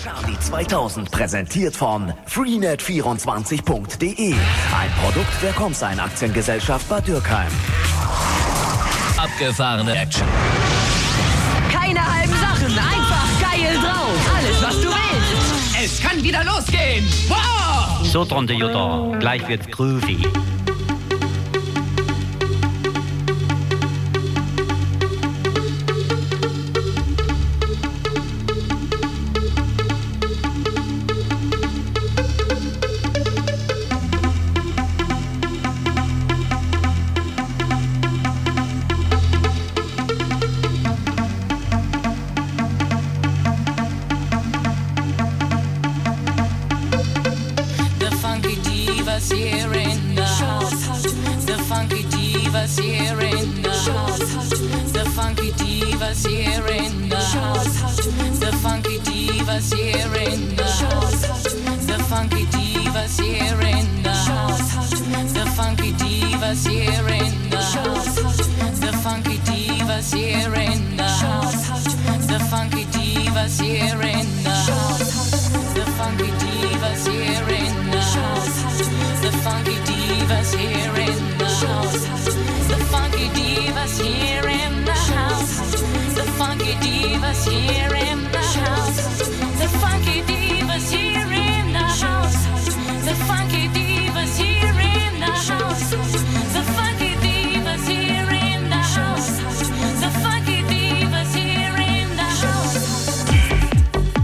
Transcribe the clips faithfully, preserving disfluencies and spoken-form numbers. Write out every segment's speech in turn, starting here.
Charlie zweitausend, präsentiert von freenet vierundzwanzig punkt de. Ein Produkt der Comsign Aktiengesellschaft Bad Dürkheim. Abgefahrene Action. Keine halben Sachen, einfach geil drauf. Alles, was du willst. Es kann wieder losgehen. Wow! So, Tante Jutta, gleich wird's groovy. Here in the house, the funky divas here in the house, the funky divas here in the house, the funky divas here in the house, the funky divas here in the house, the funky divas here in the house, the funky divas here in the house, the funky divas here in the house, the funky divas here in the house. The funky divas here in the house. The funky divas here in the house. The funky divas here in the house. The funky divas here in the house. The funky divas here in the house. The funky divas here in the house. The funky divas here in the house.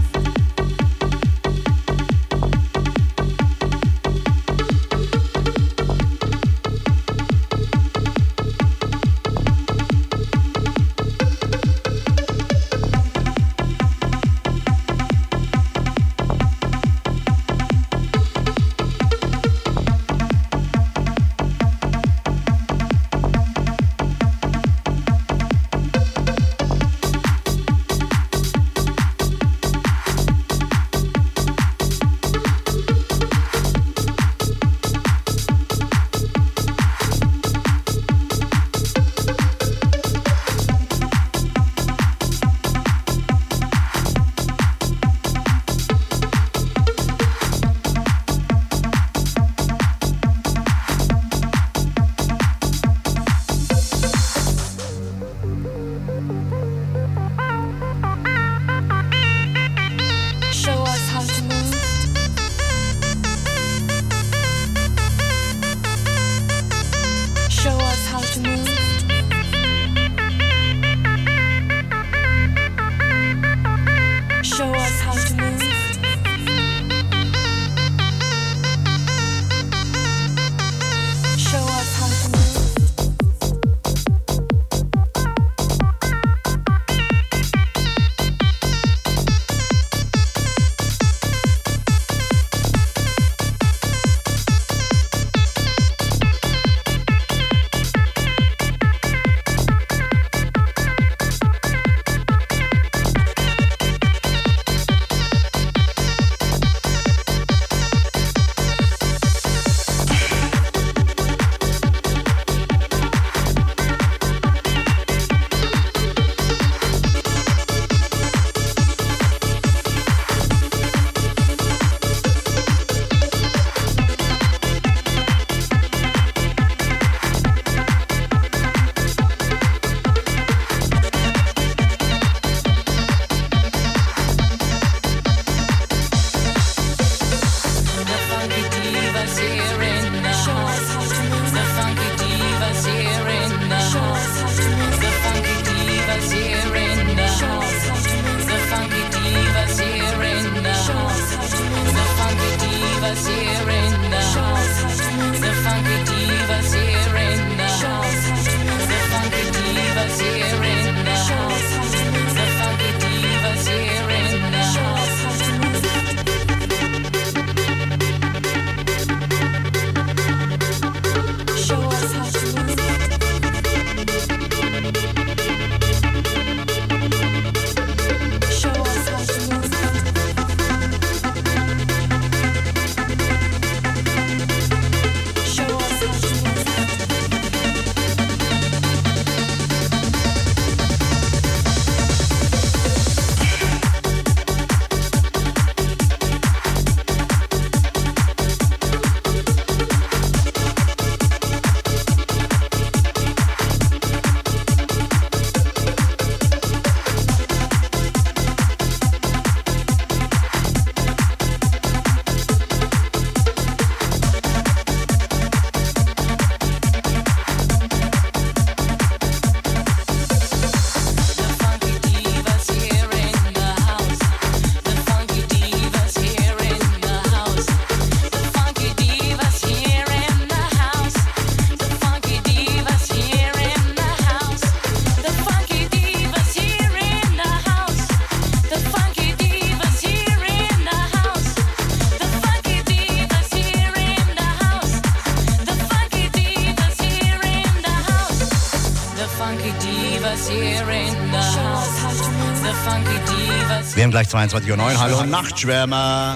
Wir haben gleich zweiundzwanzig Uhr neun. Hallo Nachtschwärmer.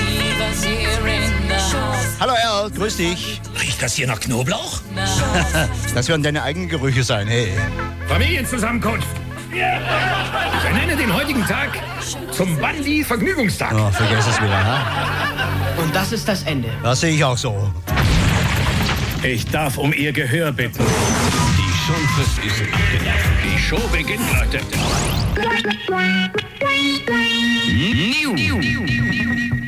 Hallo Erl, grüß dich. Riecht das hier nach Knoblauch? Das werden deine eigenen Gerüche sein, hey. Familienzusammenkunft. Ich ernenne den heutigen Tag zum Bandi-Vergnügungstag. Oh, vergiss es wieder, ha? Und das ist das Ende. Das sehe ich auch so. Ich darf um Ihr Gehör bitten. Die Schonfrist ist abgelaufen. Die Show beginnt, Leute. New.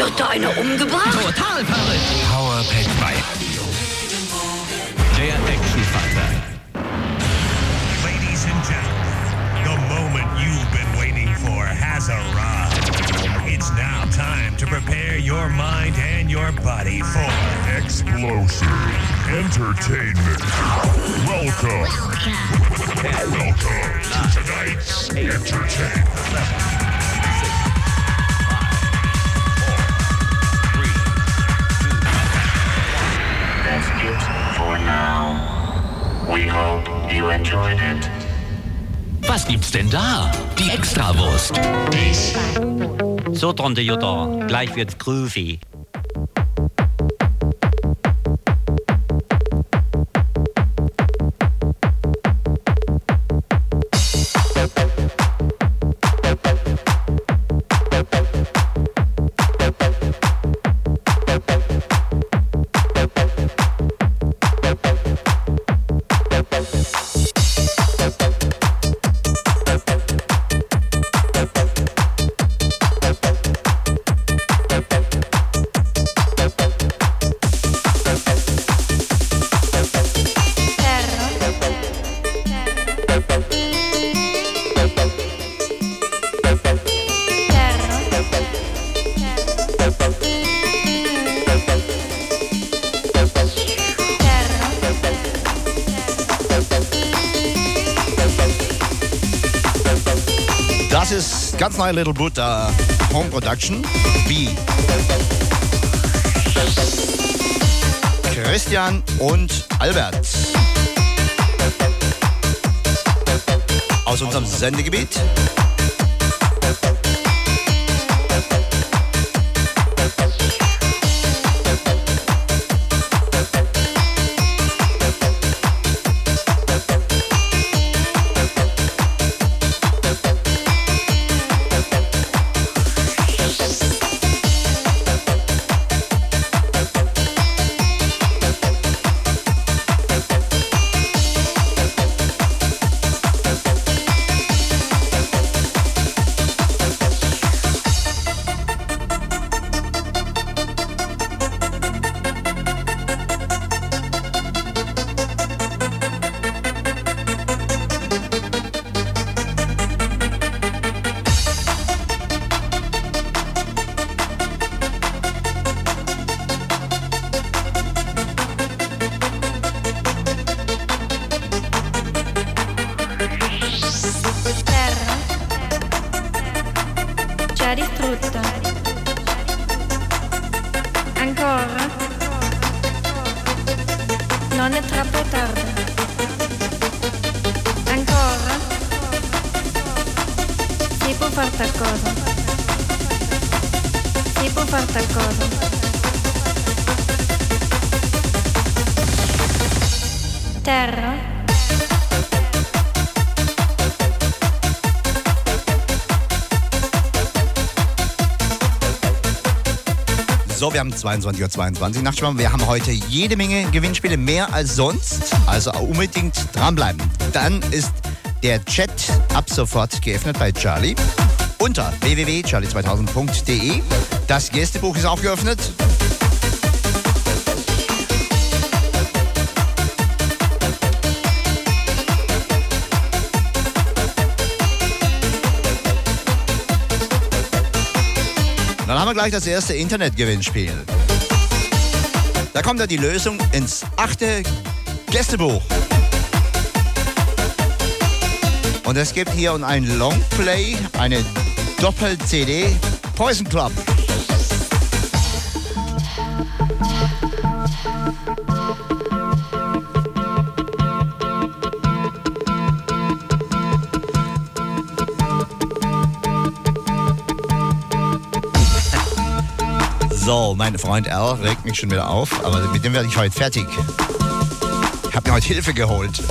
Wird da einer umgebracht? Total verrückt. Powerpack drei. Der Actionfighter. Ladies and gentlemen, the moment you've been waiting for has arrived. It's now time to prepare your mind and your body for explosive entertainment. Welcome. Welcome to tonight's entertainment. That's it for now. We hope you enjoyed it. Was gibt's denn da? Die Extrawurst. So, Tante Jutta, gleich wird's groovy. Das ist ganz neue Little Buddha Home Production. B. Christian und Albert. Aus unserem Sendegebiet. Non è troppo tardi. Ancora? Si può far qualcosa. Si può far qualcosa. Terra. So, wir haben zweiundzwanzig Uhr zweiundzwanzig Nachtschwärmer. Wir haben heute jede Menge Gewinnspiele, mehr als sonst. Also unbedingt dranbleiben. Dann ist der Chat ab sofort geöffnet bei Charlie unter w w w punkt charlie zweitausend punkt d e. Das Gästebuch ist auch geöffnet. Dann haben wir gleich das erste Internetgewinnspiel. Da kommt ja die Lösung ins achte Gästebuch. Und es gibt hier ein Longplay, eine Doppel-C D, Poison Club. So, mein Freund Al regt mich schon wieder auf, aber mit dem werde ich heute fertig. Ich habe mir heute Hilfe geholt.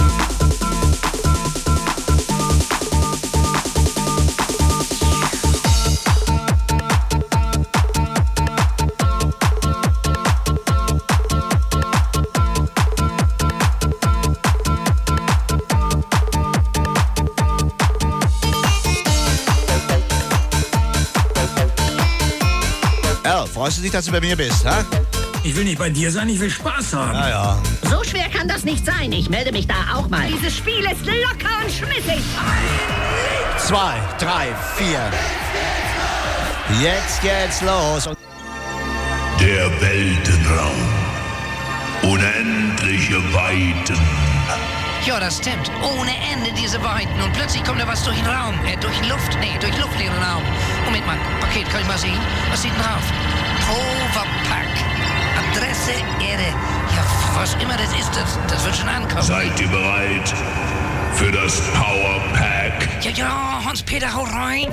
Al, So, freust du dich, dass du bei mir bist, ha? Ich will nicht bei dir sein, ich will Spaß haben. Ja, ja. So schwer kann das nicht sein. Ich melde mich da auch mal. Dieses Spiel ist locker und schmissig. Zwei, drei, vier. Jetzt geht's los. Der Weltenraum. Unendliche Weiten. Ja, das stimmt. Ohne Ende diese Weiten. Und plötzlich kommt da was durch den Raum. Äh, durch die Luft. Nee, durch den luftleeren Raum. Moment mal. Paket, kann ich mal sehen? Was steht denn drauf? Powerpack. Adresse Erde. Ja, was immer das ist, das, das wird schon ankommen. Seid ihr bereit für das Powerpack? Ja, ja, Hans-Peter, hau rein.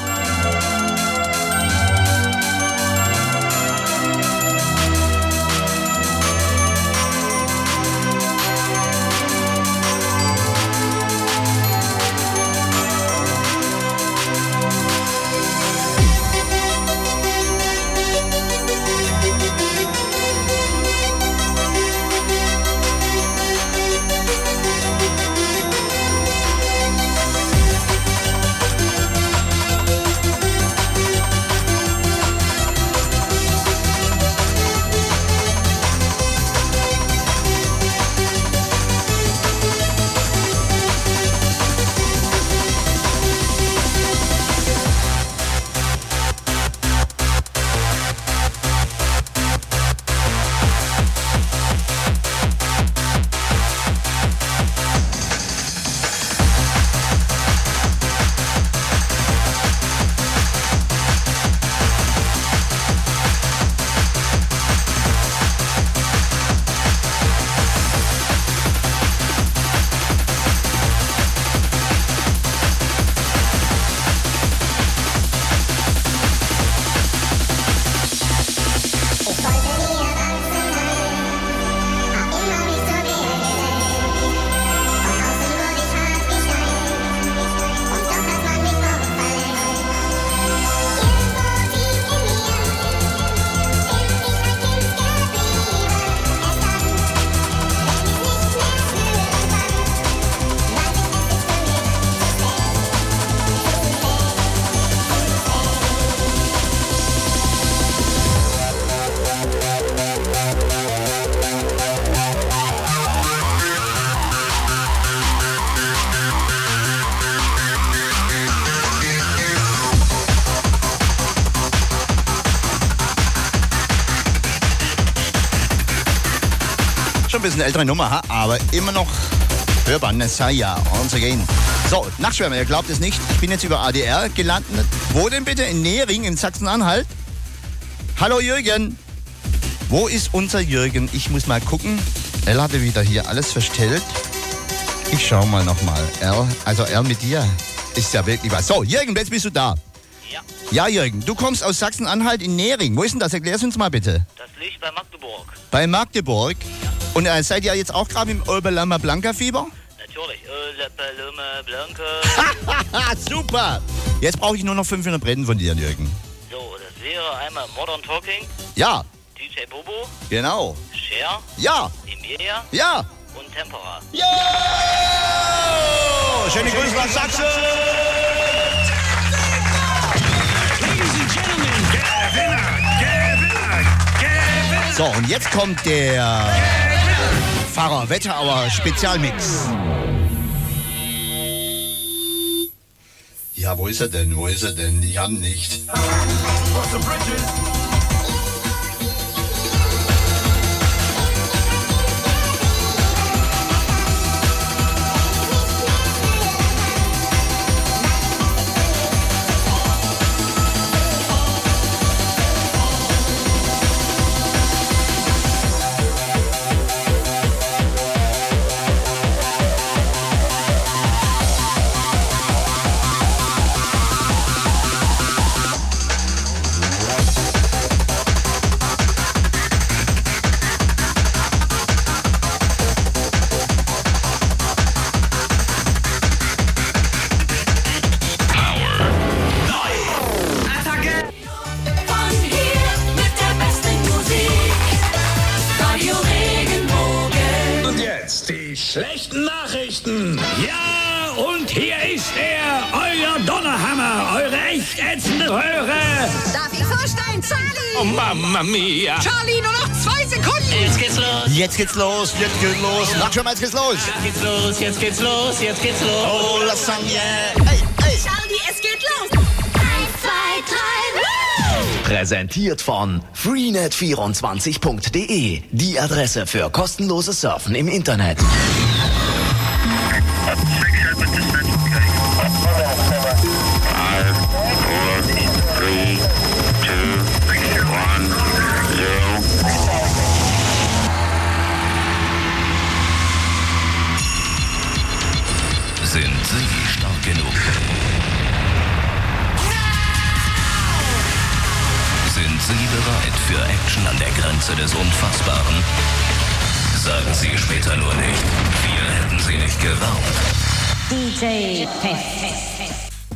Schon ein bisschen ältere Nummer, aber immer noch hörbar. Messiah, once again. So, Nachtschwärmer, ihr glaubt es nicht. Ich bin jetzt über A D R gelandet. Wo denn bitte? In Nehring, in Sachsen-Anhalt. Hallo Jürgen. Wo ist unser Jürgen? Ich muss mal gucken. Elle hatte wieder hier alles verstellt. Ich schau mal nochmal. Elle, also Elle mit dir ist ja wirklich was. So, Jürgen, jetzt bist du da. Ja. Ja, Jürgen, du kommst aus Sachsen-Anhalt in Nehring. Wo ist denn das? Erklär's uns mal bitte. Das liegt bei Magdeburg. Bei Magdeburg? Ja. Und äh, seid ihr jetzt auch gerade im Oberlammer Blanca Fieber? Natürlich. Oberlammer Blanca. Super. Jetzt brauche ich nur noch fünfhundert Bretten von dir, Jürgen. So, das wäre einmal Modern Talking. Ja. D J Bobo. Genau. Cher. Ja. Emilia. Ja. Und Tempera. Ja. Schöne Grüße nach Sachsen. So, und jetzt kommt der Pfarrer Wetterauer Spezialmix. Ja, wo ist er denn? Wo ist er denn? Ich hab ihn nicht. Schlechten Nachrichten. Ja, und hier ist er, euer Donnerhammer, eure echt ätzende Röhre. Darf ich vorstellen, Charlie? Oh, Mamma mia. Charlie, nur noch zwei Sekunden. Jetzt geht's los. Jetzt geht's los, jetzt geht's los. Sag schon mal, jetzt geht's los. Jetzt geht's los, jetzt geht's los, jetzt geht's los. Oh, Lasagne. Hey, hey. Charlie, es geht los. Eins, zwei, drei. Präsentiert von freenet vierundzwanzig punkt de, die Adresse für kostenloses Surfen im Internet. Sind Sie stark genug? Sind Sie bereit für Action an der Grenze des Unfassbaren? Sagen Sie später nur nicht, wir hätten Sie nicht gewarnt. D J Test.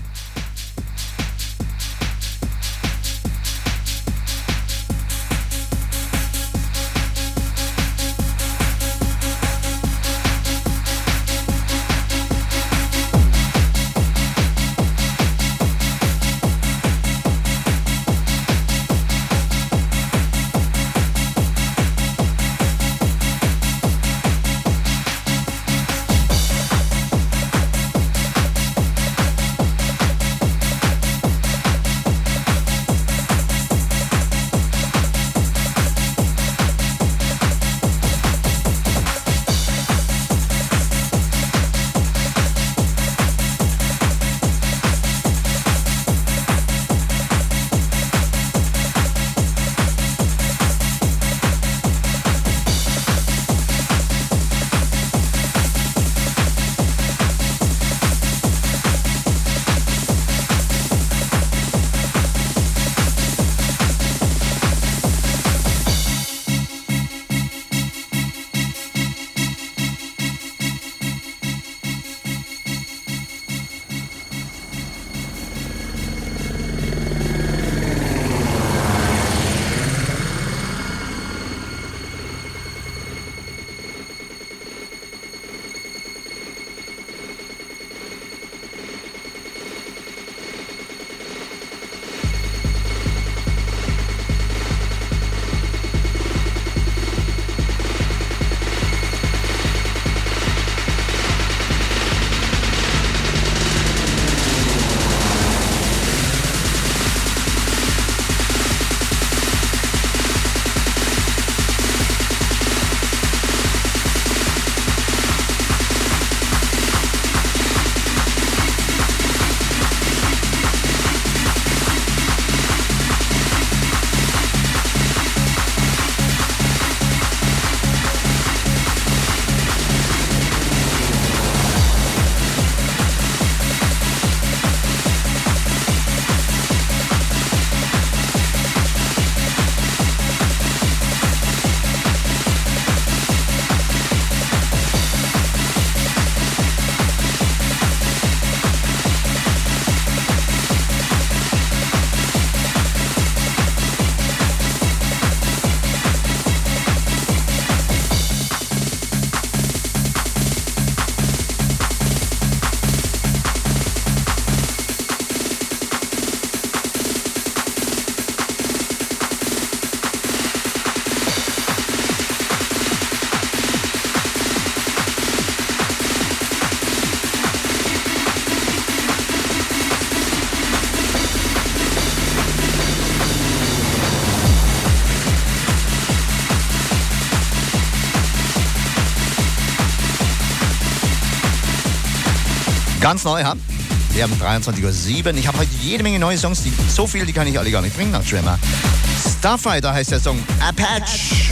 Ganz neu, ha? Wir haben dreiundzwanzig Uhr sieben. Ich habe heute jede Menge neue Songs. Die, so viel, die kann ich alle gar nicht bringen nach Schwimmer. Starfighter heißt der Song. Apache.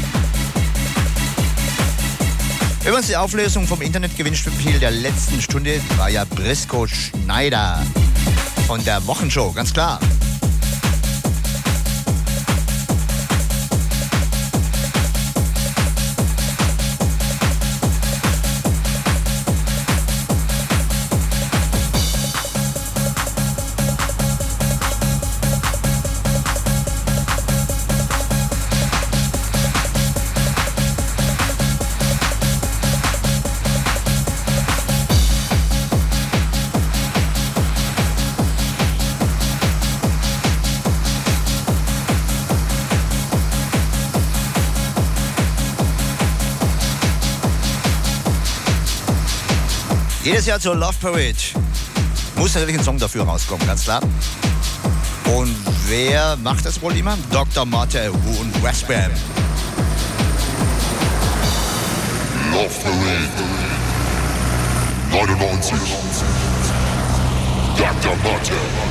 Übrigens, die Auflösung vom Internetgewinnspiel der letzten Stunde war ja Briscoe Schneider von der Wochenshow, ganz klar. Jedes Jahr zur Love Parade muss natürlich ein Song dafür rauskommen, ganz klar. Und wer macht das wohl immer? Doktor Motte und Westbam. Love Parade neunundneunzig. Doktor Motte.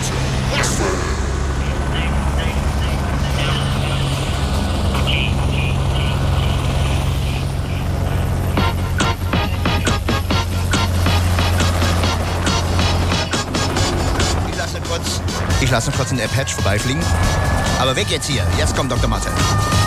Ich lasse kurz, ich lasse kurz den Apache vorbeifliegen. Aber weg jetzt hier. Jetzt kommt Doktor Motte.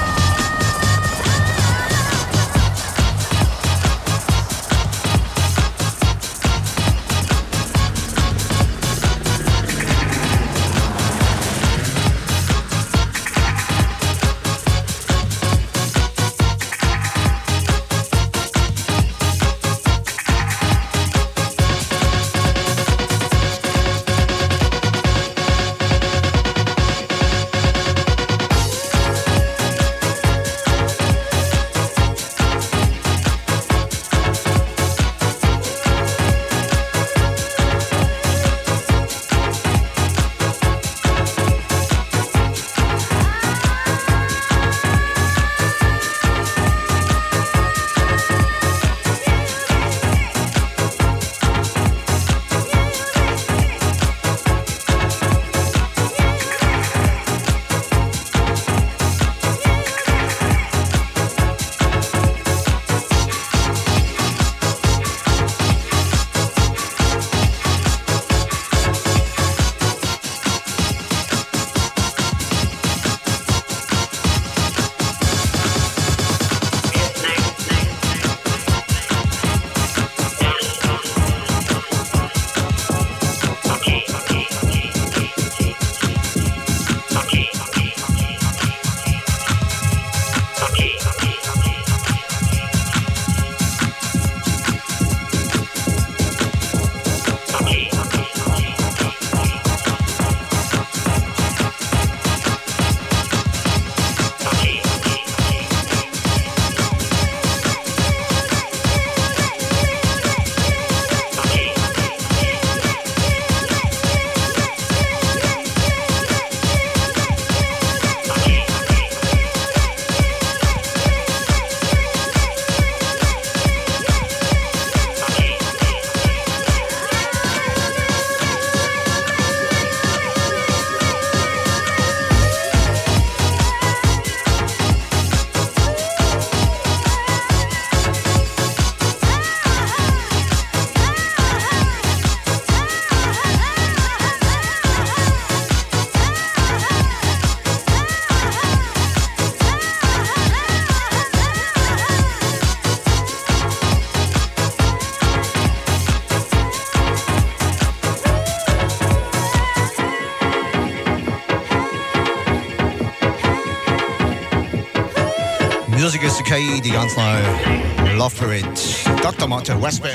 Music is the key, die ganz neue Love Parade. Doktor Motte, Westbam.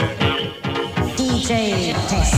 D J Test.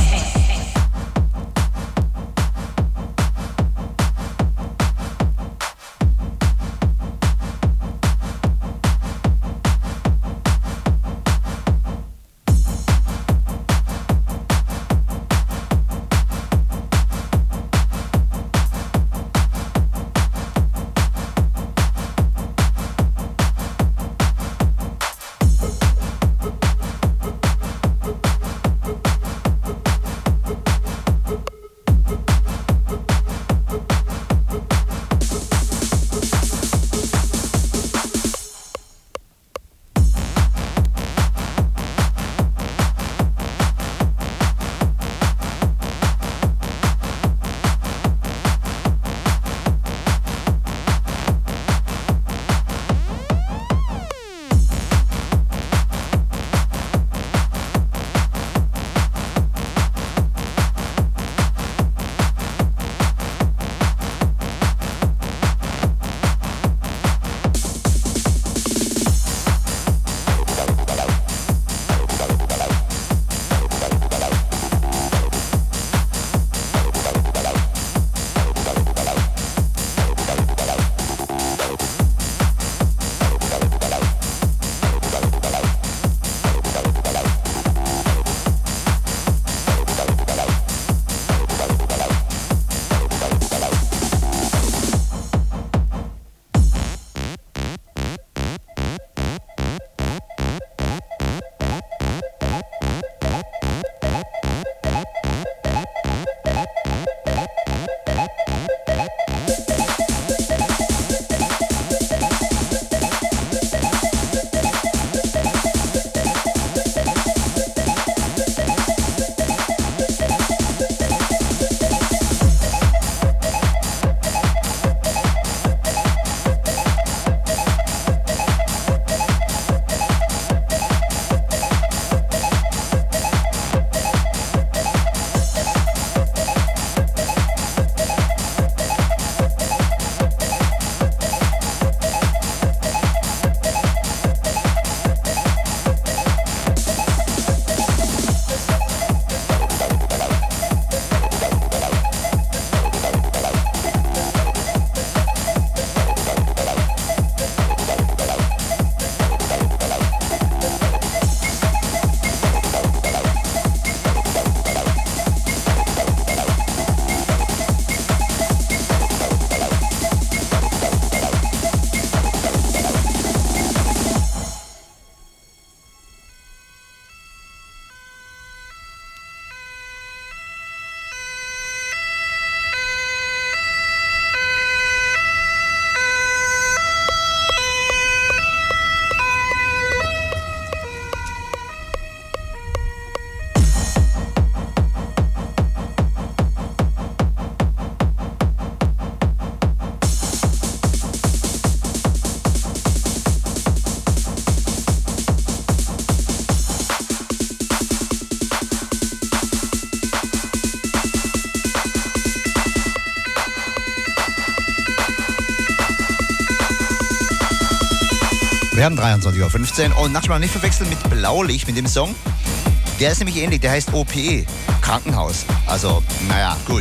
Wir haben dreiundzwanzig Uhr fünfzehn und nachher nicht verwechseln mit Blaulicht, mit dem Song. Der ist nämlich ähnlich, der heißt O P, Krankenhaus. Also, naja, gut.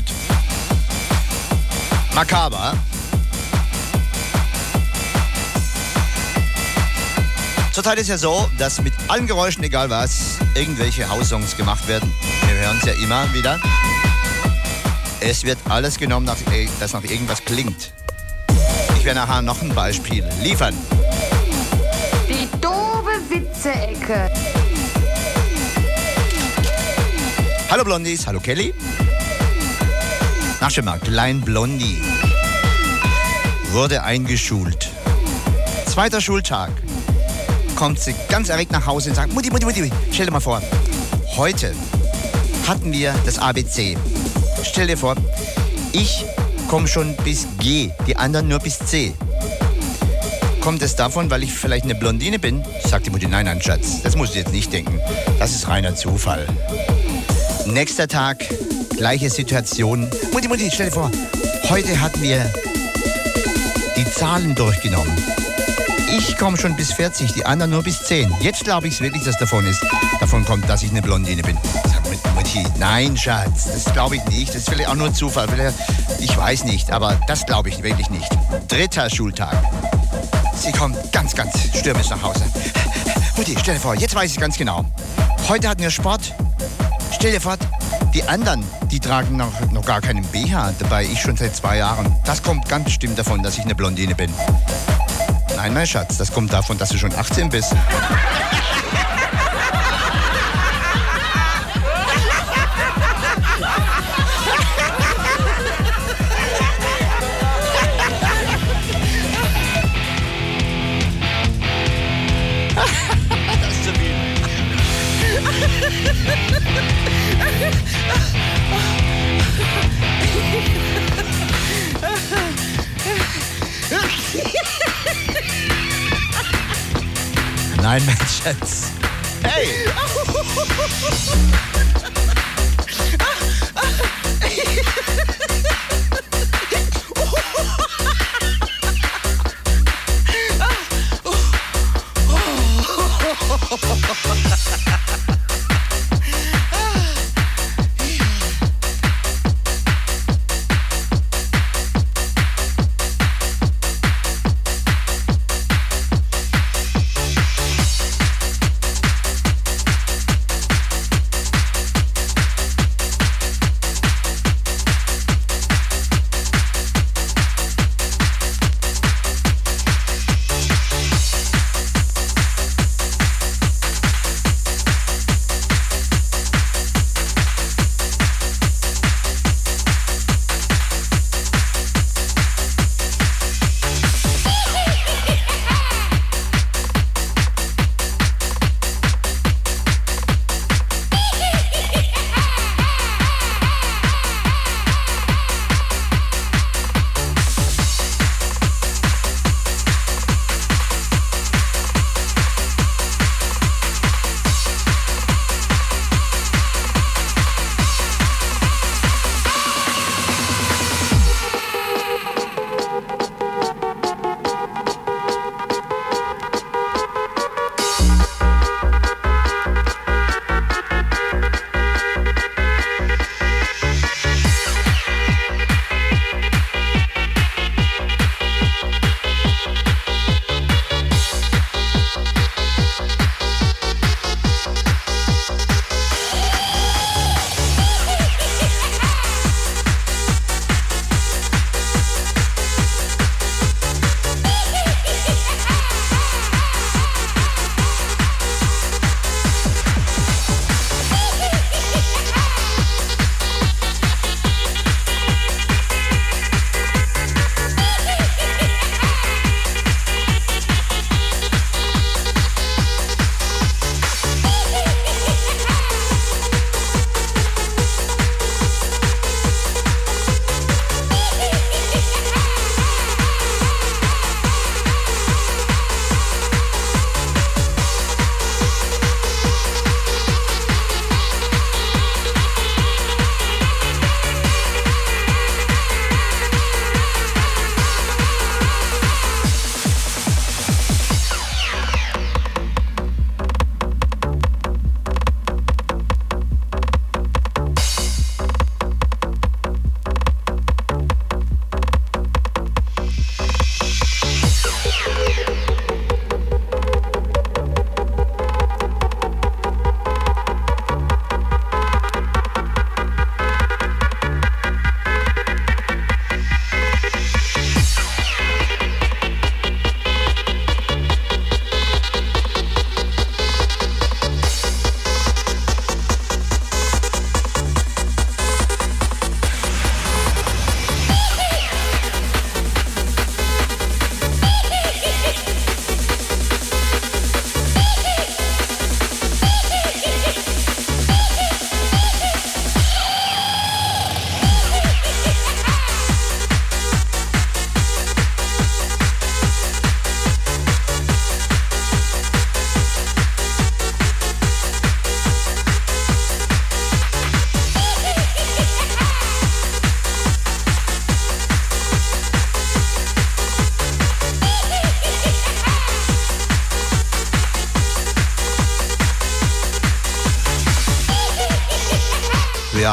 Makaber. Zurzeit ist ja so, dass mit allen Geräuschen, egal was, irgendwelche Haussongs gemacht werden. Wir hören es ja immer wieder. Es wird alles genommen, das nach irgendwas klingt. Ich werde nachher noch ein Beispiel liefern. Die doofe Witze-Ecke. Hallo Blondies, hallo Kelly. Nach schon mal, Klein Blondie wurde eingeschult. Zweiter Schultag. Kommt sie ganz erregt nach Hause und sagt, Mutti, Mutti, Mutti, stell dir mal vor, heute hatten wir das A B C. Stell dir vor, ich komme schon bis G, die anderen nur bis C. Kommt es davon, weil ich vielleicht eine Blondine bin? Sagt die Mutti, nein, nein, Schatz, das musst du jetzt nicht denken. Das ist reiner Zufall. Nächster Tag, gleiche Situation. Mutti, Mutti, stell dir vor, heute hatten wir die Zahlen durchgenommen. Ich komme schon bis vierzig, die anderen nur bis zehn. Jetzt glaube ich es wirklich, dass davon ist. Davon kommt, dass ich eine Blondine bin. Sag, Mutti, nein, Schatz, das glaube ich nicht. Das ist vielleicht auch nur Zufall. Ich weiß nicht, aber das glaube ich wirklich nicht. Dritter Schultag. Sie kommt ganz, ganz stürmisch nach Hause. Mutti, stell dir vor, jetzt weiß ich ganz genau. Heute hatten wir Sport. Stell dir vor, die anderen, die tragen noch, noch gar keinen B H. Dabei ich schon seit zwei Jahren. Das kommt ganz bestimmt davon, dass ich eine Blondine bin. Nein, mein Schatz, das kommt davon, dass du schon achtzehn bist. Das ist zu viel. Nein, mein Schatz. Hey!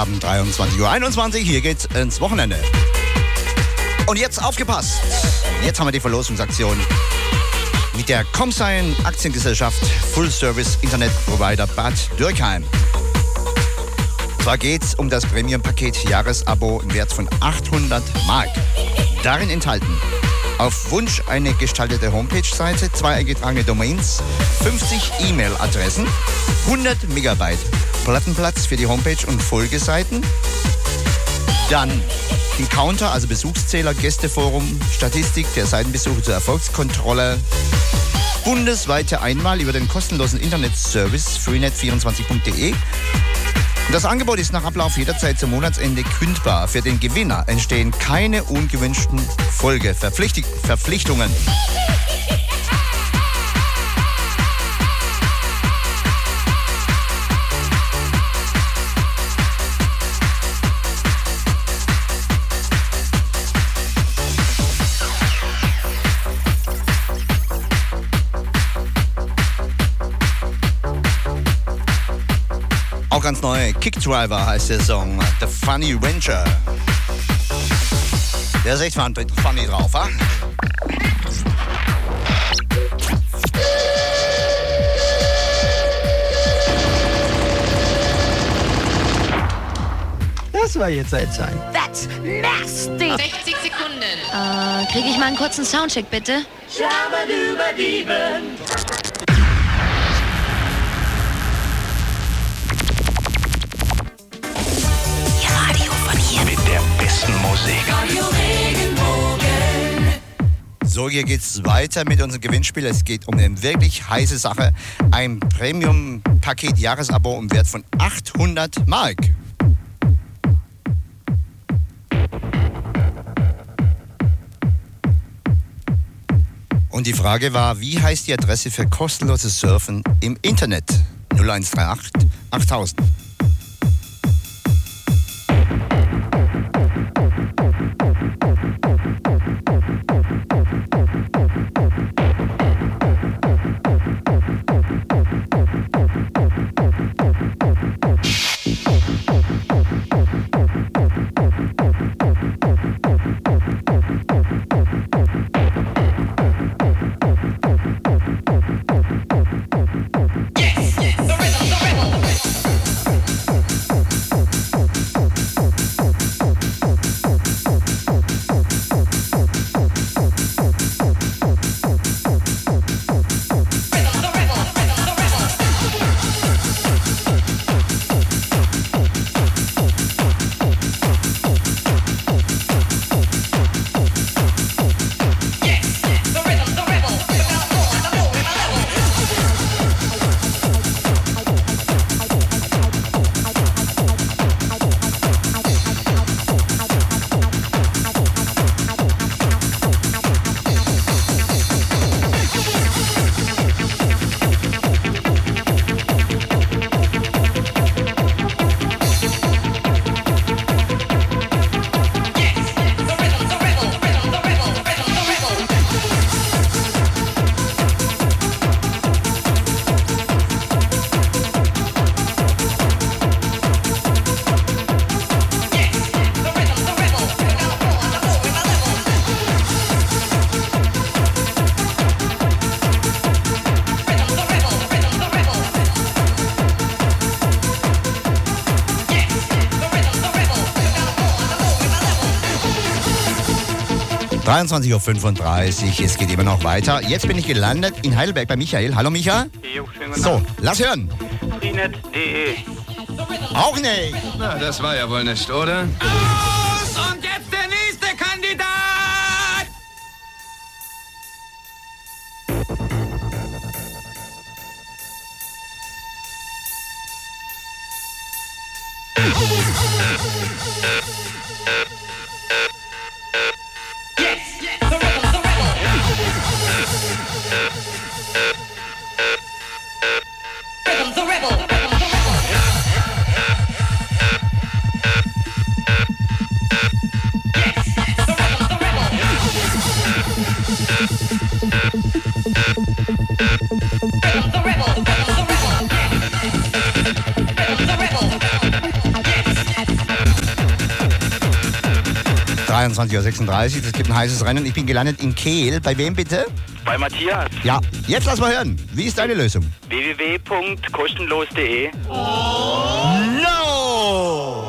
Freitagabend, dreiundzwanzig Uhr einundzwanzig. Hier geht's ins Wochenende. Und jetzt aufgepasst. Jetzt haben wir die Verlosungsaktion mit der ComSign Aktiengesellschaft Full Service Internet Provider Bad Dürkheim. Und zwar geht's um das Premium-Paket Jahresabo im Wert von achthundert Mark. Darin enthalten auf Wunsch eine gestaltete Homepage-Seite, zwei eingetragene Domains, fünfzig E-Mail-Adressen, hundert Megabyte Plattenplatz für die Homepage und Folgeseiten, dann den Counter, also Besuchszähler, Gästeforum, Statistik der Seitenbesuche zur Erfolgskontrolle, bundesweite Einwahl über den kostenlosen Internetservice freenet vierundzwanzig punkt de. Das Angebot ist nach Ablauf jederzeit zum Monatsende kündbar. Für den Gewinner entstehen keine ungewünschten Folgeverpflichtungen. Auch ganz neu, Kickdriver heißt der Song, The Funny Ranger. Der ist echt funny drauf, ha? Das war jetzt seltsam. That's nasty. sechzig Sekunden. Äh, kriege ich mal einen kurzen Soundcheck, bitte? Schabadubadieben. Mit der besten Musik. Radio Regenbogen. So, hier geht's weiter mit unserem Gewinnspiel. Es geht um eine wirklich heiße Sache. Ein Premium-Paket Jahresabo im Wert von achthundert Mark. Und die Frage war, wie heißt die Adresse für kostenloses Surfen im Internet? null eins drei acht achttausend. dreiundzwanzig Uhr fünfunddreißig, es geht immer noch weiter. Jetzt bin ich gelandet in Heidelberg bei Michael. Hallo Micha. Jo, schönen guten So, Abend. lass hören. freenet punkt de. Auch nicht. Na, das war ja wohl nicht, oder? Aus! Und jetzt der nächste Kandidat! zweiundzwanzig Uhr sechsunddreißig. Es gibt ein heißes Rennen. Ich bin gelandet in Kehl. Bei wem bitte? Bei Matthias. Ja, jetzt lass mal hören. Wie ist deine Lösung? w w w punkt kostenlos punkt d e. No!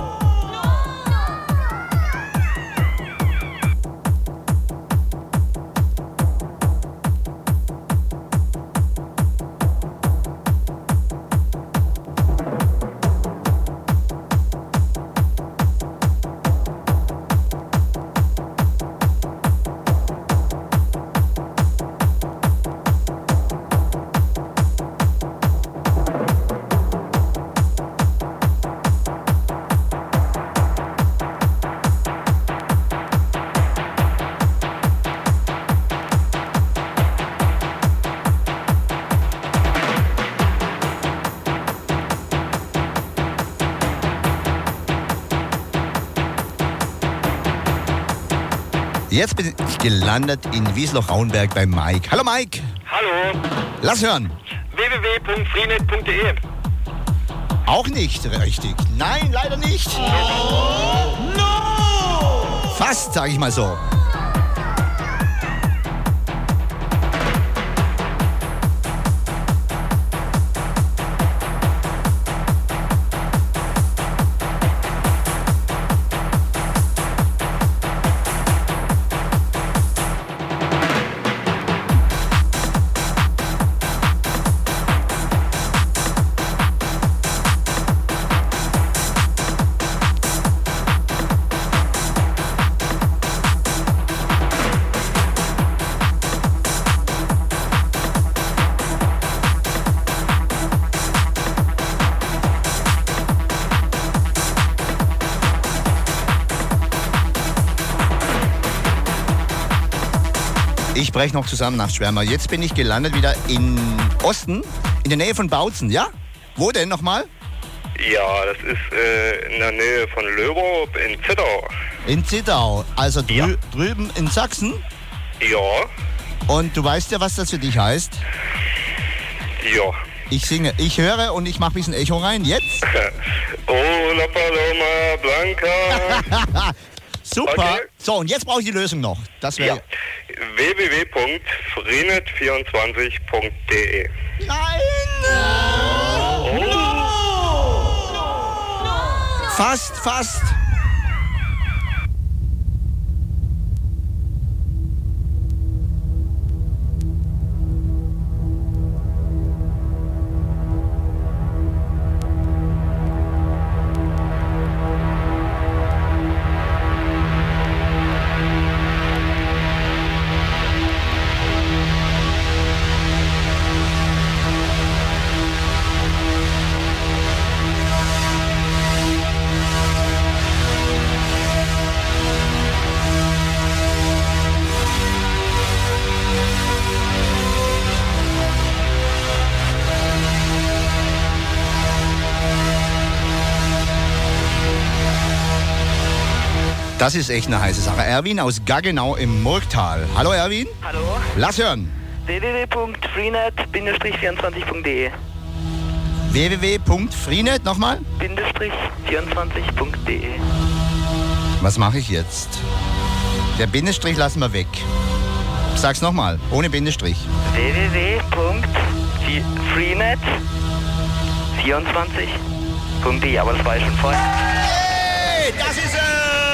Jetzt bin ich gelandet in Wiesloch-Rauenberg bei Mike. Hallo Mike. Hallo. Lass hören. w w w punkt freenet punkt d e. Auch nicht richtig. Nein, leider nicht. Oh, no! Fast, sag ich mal so. Ich breche noch zusammen, Nachtschwärmer. Jetzt bin ich gelandet wieder in Osten, in der Nähe von Bautzen, ja? Wo denn nochmal? Ja, das ist äh, in der Nähe von Lörup in Zittau. In Zittau, also drü Ja. drüben in Sachsen? Ja, Und du weißt ja, was das für dich heißt? ja. Ich singe, ich höre und ich mache ein bisschen Echo rein. Jetzt? Oh, la Paloma Blanca. Super. Okay. So, und jetzt brauche ich die Lösung noch. Das Ja. wäre. w w w punkt freenet vierundzwanzig punkt d e. Nein! Fast, fast. Das ist echt eine heiße Sache. Erwin aus Gaggenau im Murgtal. Hallo Erwin. Hallo. Lass hören. w w w punkt freenet vierundzwanzig punkt d e. w w w punkt freenet, nochmal? vierundzwanzig punkt d e. Was mache ich jetzt? Der Bindestrich lassen wir weg. Sag's nochmal, ohne Bindestrich. w w w punkt freenet vierundzwanzig punkt d e. Aber das war ja schon vorher. Hey, das ist es!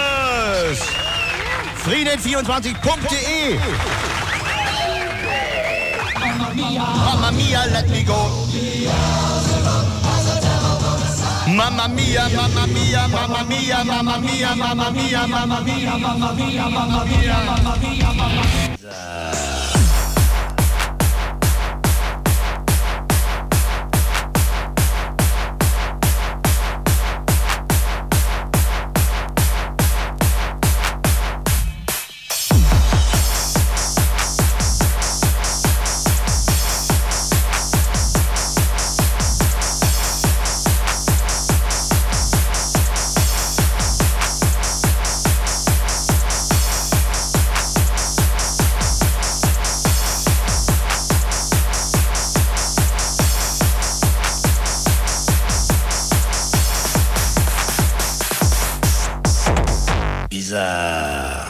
freenet vierundzwanzig punkt d e. Mamma mia, let me go. Mamma mia, mamma mia, mamma mia, mamma mia, mamma mia, mamma mia, mamma mia, mamma mia, mamma mia, mamma mia. Isa.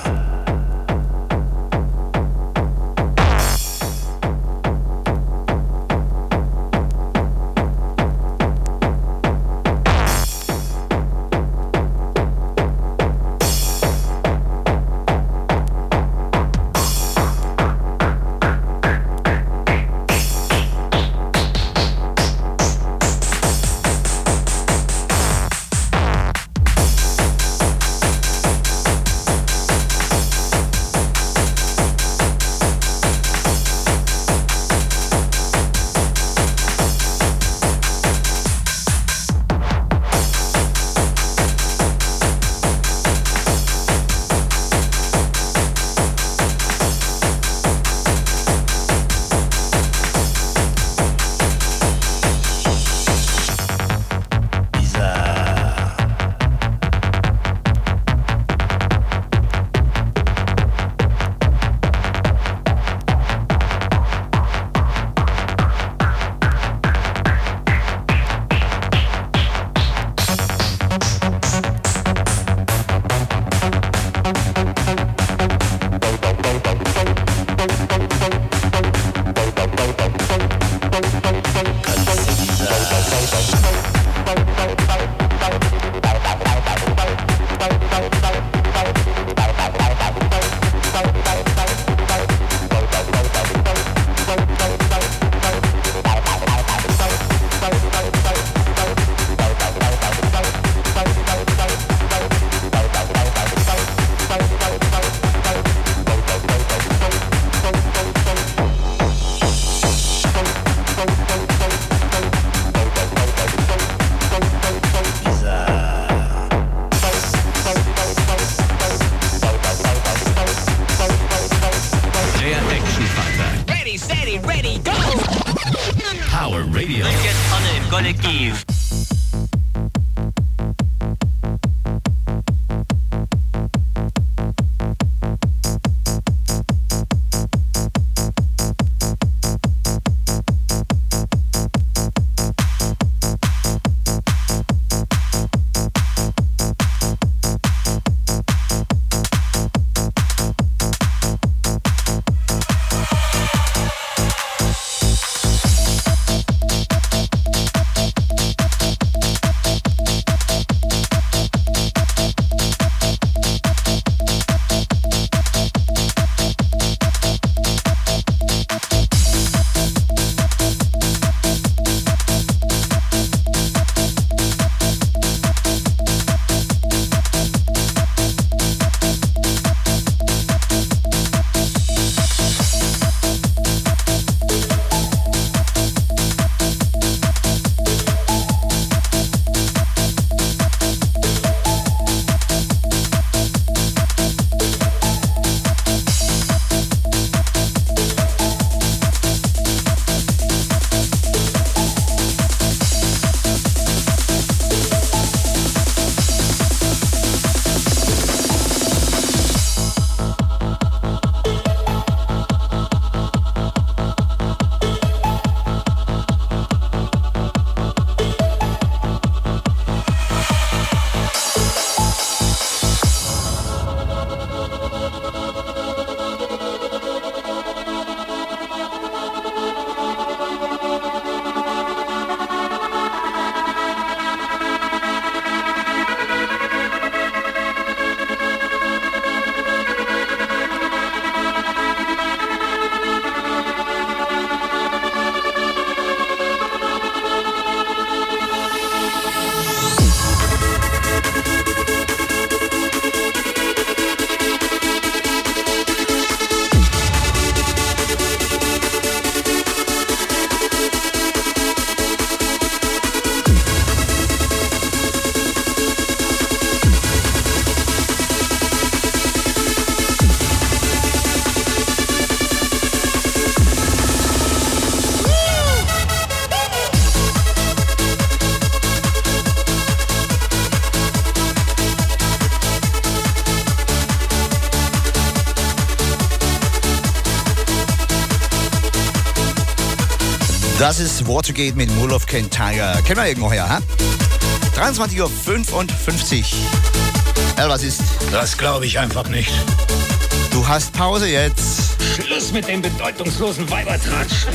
Das ist Watergate mit Mull of Kintyre. Kennen wir irgendwoher, ha? dreiundzwanzig Uhr fünfundfünfzig. Ja, was ist? Das glaube ich einfach nicht. Du hast Pause jetzt. Schluss mit dem bedeutungslosen Weibertratsch.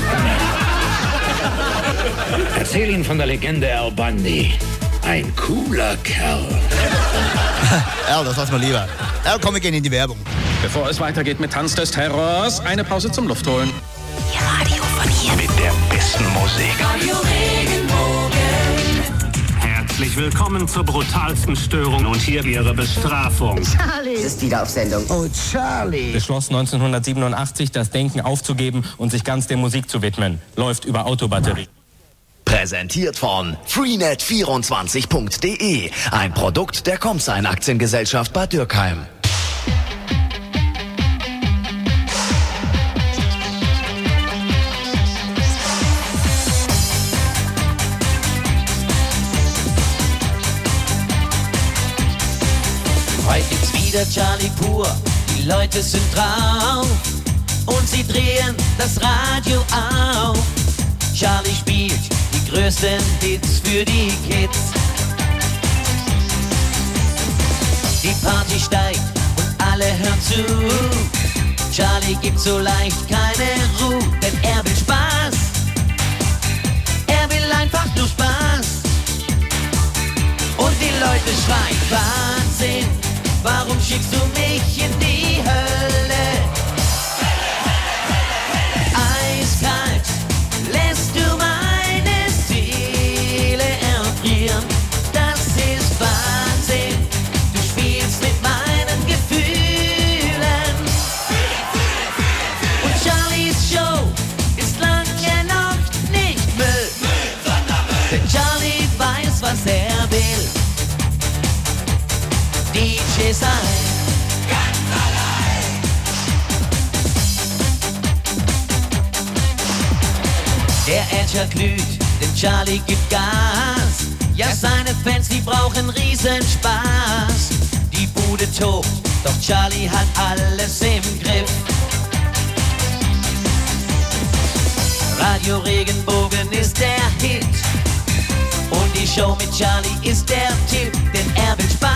Erzähl ihnen von der Legende Al Bundy. Ein cooler Kerl. Al, das lass mal lieber. Al, komm, wir gehen in die Werbung. Bevor es weitergeht mit Tanz des Terrors, eine Pause zum Luftholen. Ihr Radio von hier. Mit der besten Musik. Radio Regenbogen. Herzlich willkommen zur brutalsten Störung und hier Ihre Bestrafung. Charlie ist wieder auf Sendung. Oh, Charlie. Beschloss neunzehnhundertsiebenundachtzig, das Denken aufzugeben und sich ganz der Musik zu widmen. Läuft über Autobatterie. Präsentiert von freenet vierundzwanzig punkt de, ein Produkt der Comsign Aktiengesellschaft Bad Dürkheim. Heute gibt's wieder Charlie pur, die Leute sind drauf und sie drehen das Radio auf. Charlie spielt die größten Hits für die Kids. Die Party steigt und alle hören zu. Charlie gibt so leicht keine Ruhe, denn er will Spaß. Er will einfach nur Spaß. Und die Leute schreien Wahnsinn. Warum schickst du mich in die Hölle? Eiskalt lässt du meine Seele erfrieren. Das ist Wahnsinn. Du spielst mit meinen Gefühlen. Und Charlies Show ist lange noch nicht Müll. Denn Charlie weiß, was er will. D J sein. Ganz allein. Der Edger glüht, denn Charlie gibt Gas. Ja, seine Fans, die brauchen Riesenspaß. Die Bude tobt, doch Charlie hat alles im Griff. Radio Regenbogen ist der Hit. Und die Show mit Charlie ist der Tipp, denn er will Spaß.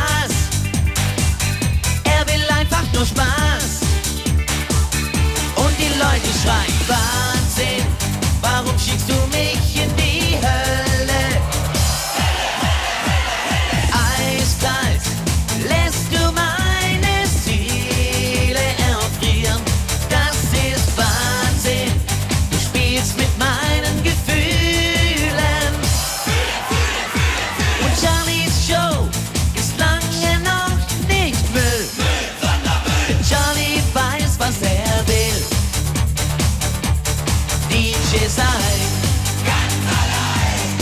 Er will einfach nur Spaß. Und die Leute schreien Wahnsinn. Warum schickst du mich in die Hölle? Eiskalt lässt du meine Seele erfrieren. Das ist Wahnsinn. Du spielst mit meinen Gefühlen. Und Charlies Show ist lange noch nicht Müll. Denn Charlie weiß, was er will. D J sein. Ganz allein.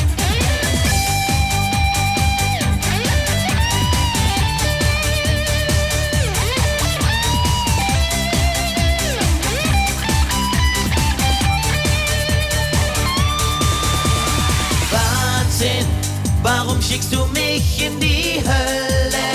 Wahnsinn, warum schickst du mich in die Hölle?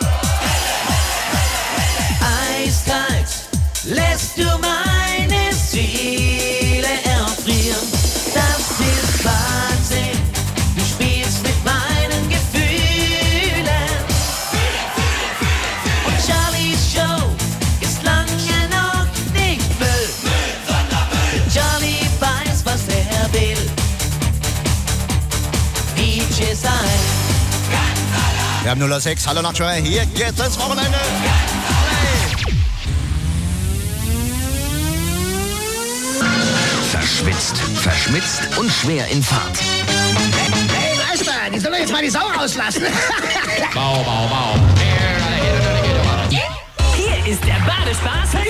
Eiskalt lässt du meine Seele erfrieren. Das ist Wahnsinn. Du spielst mit meinen Gefühlen. Und Charlies Show ist lange noch nicht Müll. Denn Charlie weiß, was er will. D J sein. Wir haben null sechs, hallo Nachtschweier, hier geht's ins Wochenende. Verschwitzt, verschmitzt und schwer in Fahrt. Hey, Meister, die sollen jetzt mal die Sau rauslassen. Bau, bau, bau. Hier ist der Badespaß.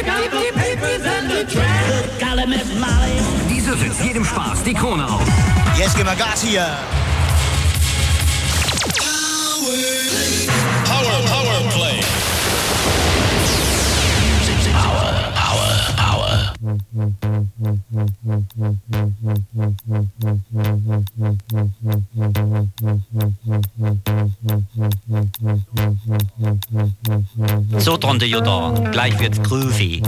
Diese setzt jedem Spaß die Krone auf. Jetzt geben wir Gas hier. Power, Power Play. Power, Power, Power. So Tante Jutta, gleich wird's groovy.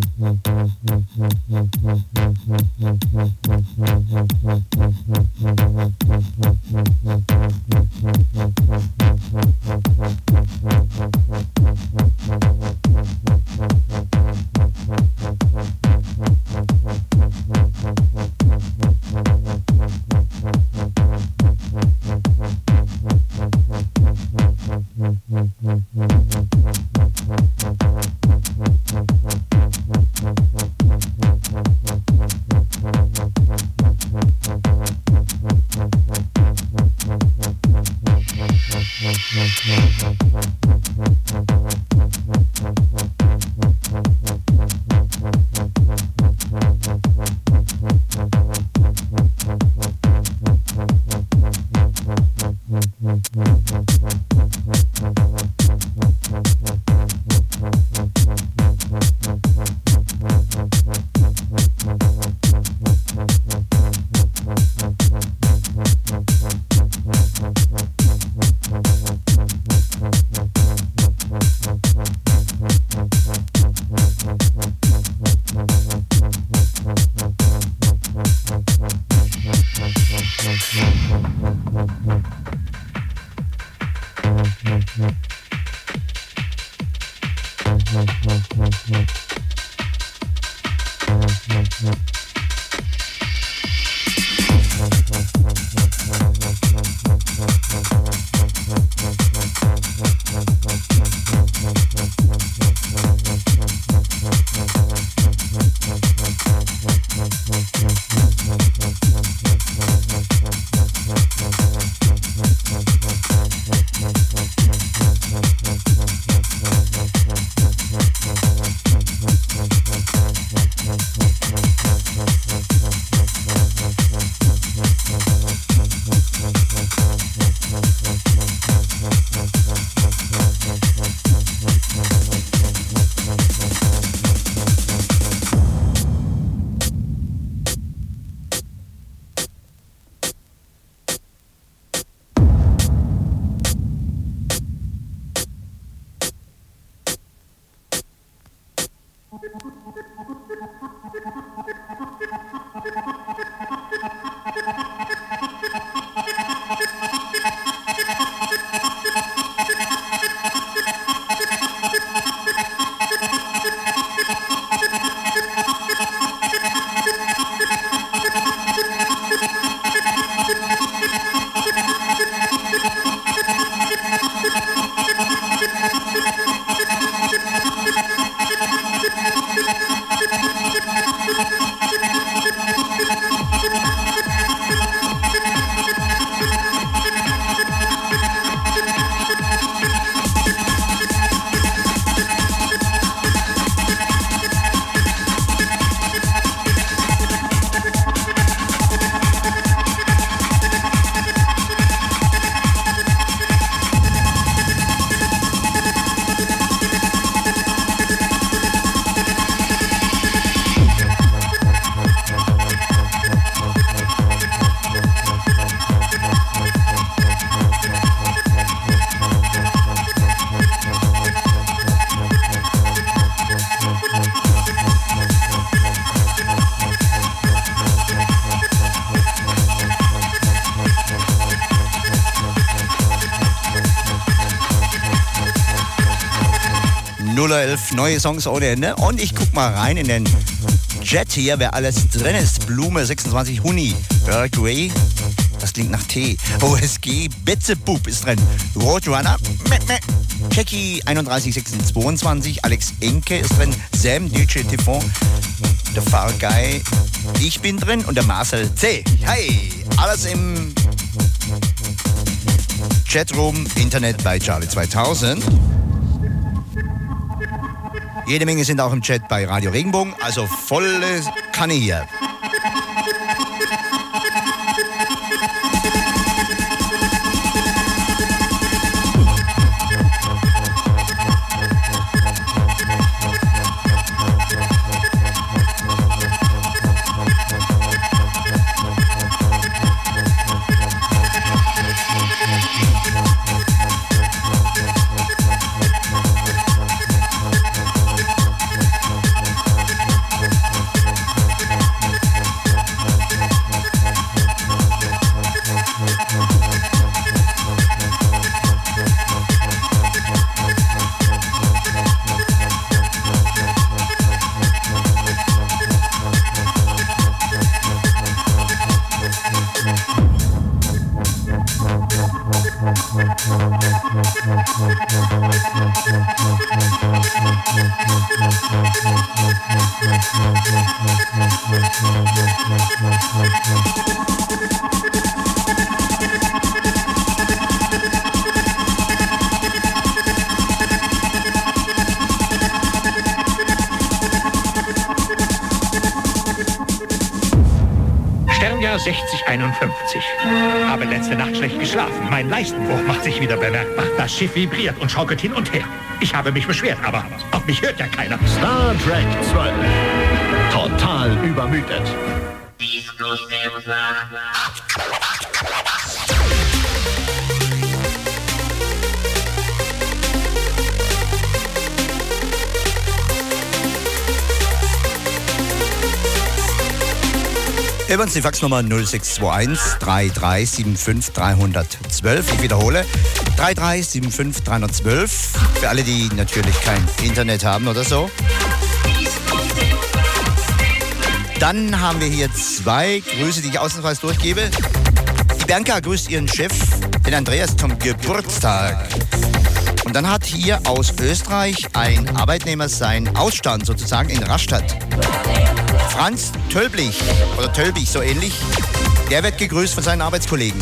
null elf, neue Songs ohne Ende. Und ich guck mal rein in den Jet hier, wer alles drin ist. Blume sechsundzwanzig, Huni, Earl Grey, das klingt nach Tee. O S G, Betzebub ist drin. Roadrunner, meh, meh. Jackie einunddreißig sechshundertzweiundzwanzig, Alex Enke ist drin. Sam, D J Typhon, der Far Guy, ich bin drin und der Marcel C. Hey, alles im Chatroom, Internet bei Charlie zweitausend. Jede Menge sind auch im Chat bei Radio Regenbogen, also volle Kanne hier. Sternjahr sechzig einundfünfzig. Habe letzte Nacht schlecht geschlafen. Mein Leistenbruch macht sich wieder bemerkbar. Das Schiff vibriert und schaukelt hin und her. Ich habe mich beschwert, aber auf mich hört ja keiner. Star Trek zwölf. Total übermüdet. Über uns die Faxnummer null sechs zwei eins drei drei sieben fünf drei eins zwei. Ich wiederhole, drei drei sieben fünf drei eins zwei. Für alle, die natürlich kein Internet haben oder so. Dann haben wir hier zwei Grüße, die ich ausnahmsweise durchgebe. Die Bianca grüßt ihren Chef, den Andreas, zum Geburtstag. Und dann hat hier aus Österreich ein Arbeitnehmer seinen Ausstand sozusagen in Rastatt. Franz Tölblich, oder Tölbich so ähnlich, der wird gegrüßt von seinen Arbeitskollegen.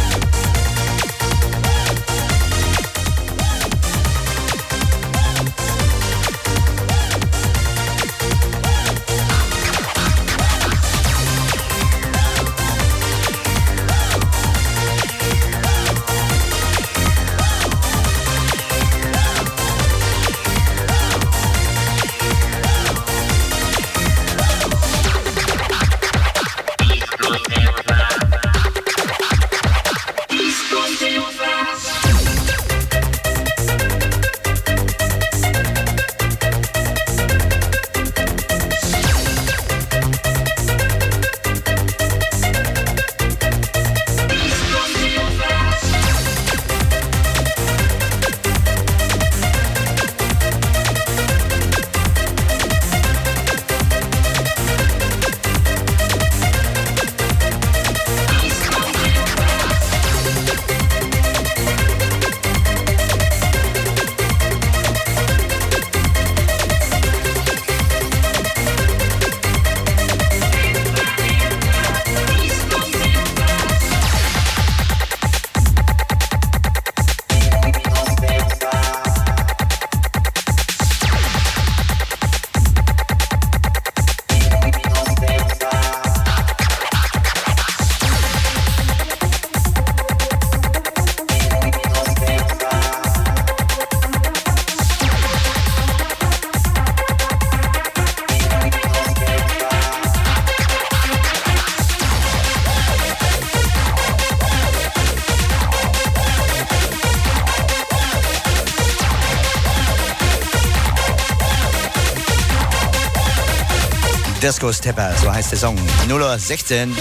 Disco Stepper, so heißt der Song. null Uhr sechzehn.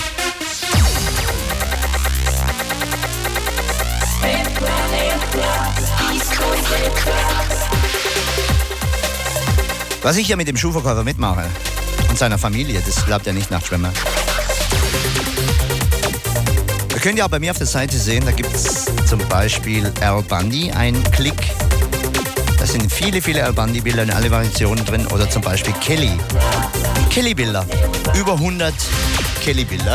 Was ich ja mit dem Schuhverkäufer mitmache und seiner Familie, das glaubt ja nicht Nachtschwimmer. Ihr könnt ja auch bei mir auf der Seite sehen, da gibt es zum Beispiel Al Bundy, ein Klick. Da sind viele, viele Al Bundy-Bilder in alle Variationen drin. Oder zum Beispiel Kelly. Kelly-Bilder. Über hundert Kelly-Bilder.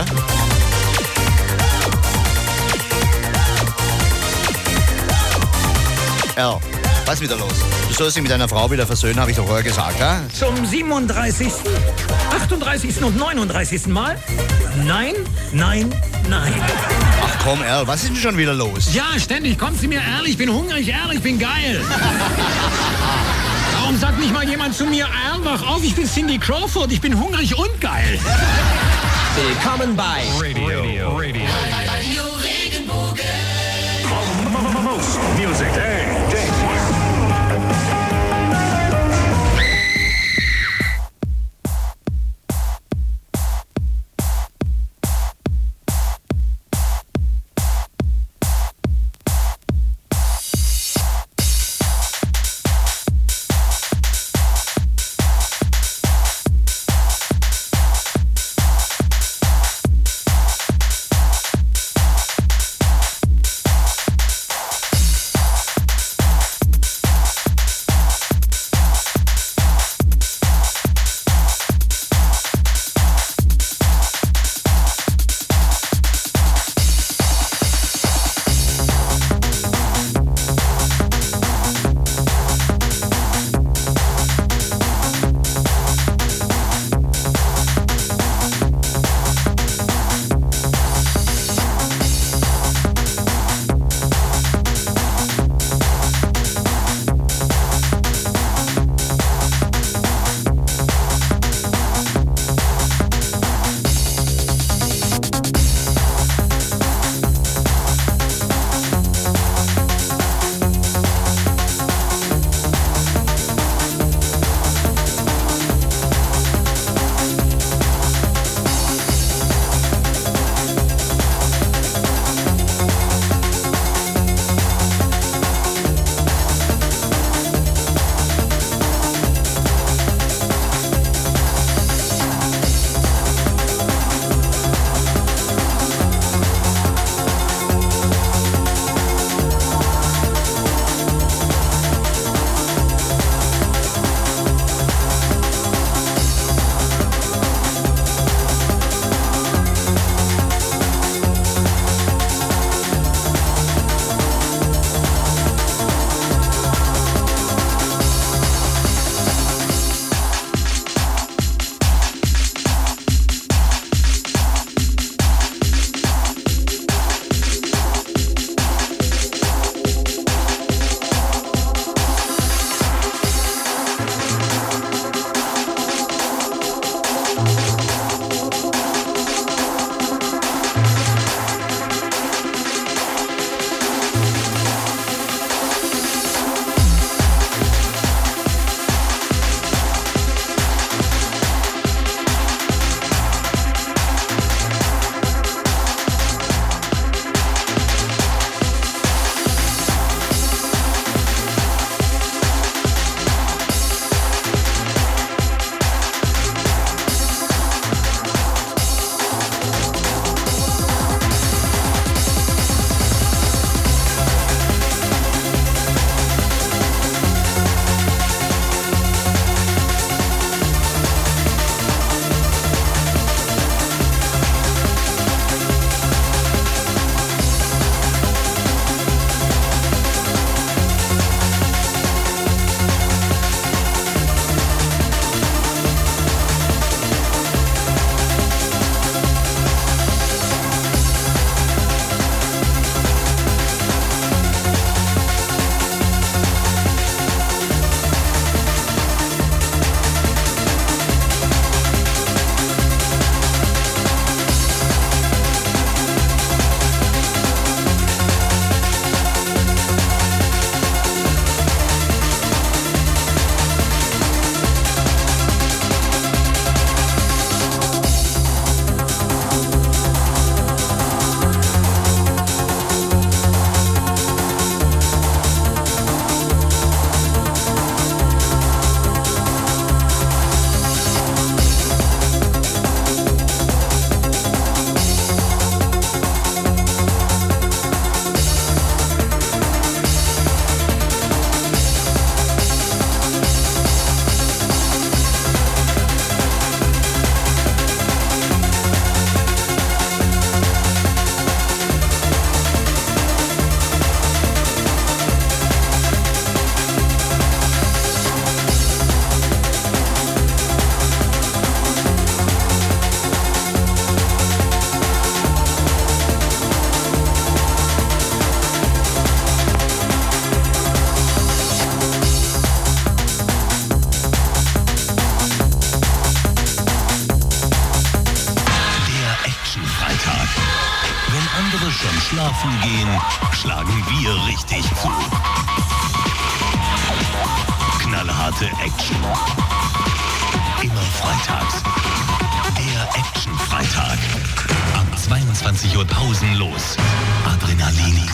Ja, was ist wieder los? Du sollst dich mit deiner Frau wieder versöhnen, habe ich doch vorher gesagt, ja? Zum siebenunddreißigsten, achtunddreißigsten und neununddreißigsten Mal? Nein, nein, nein. Ach komm, Erl, was ist denn schon wieder los? Ja, ständig kommt sie mir, Erl, ich bin hungrig, Erl, ich bin geil. Warum sagt nicht mal jemand zu mir, Erl, wach auf, ich bin Cindy Crawford, ich bin hungrig und geil. Willkommen bei Radio, Radio, Radio. Radio Regenbogen. Most music, hey, James. schlafen gehen, schlagen wir richtig zu. Knallharte Action. Immer freitags. Der Action-Freitag. Ab zweiundzwanzig Uhr pausenlos. Adrenalin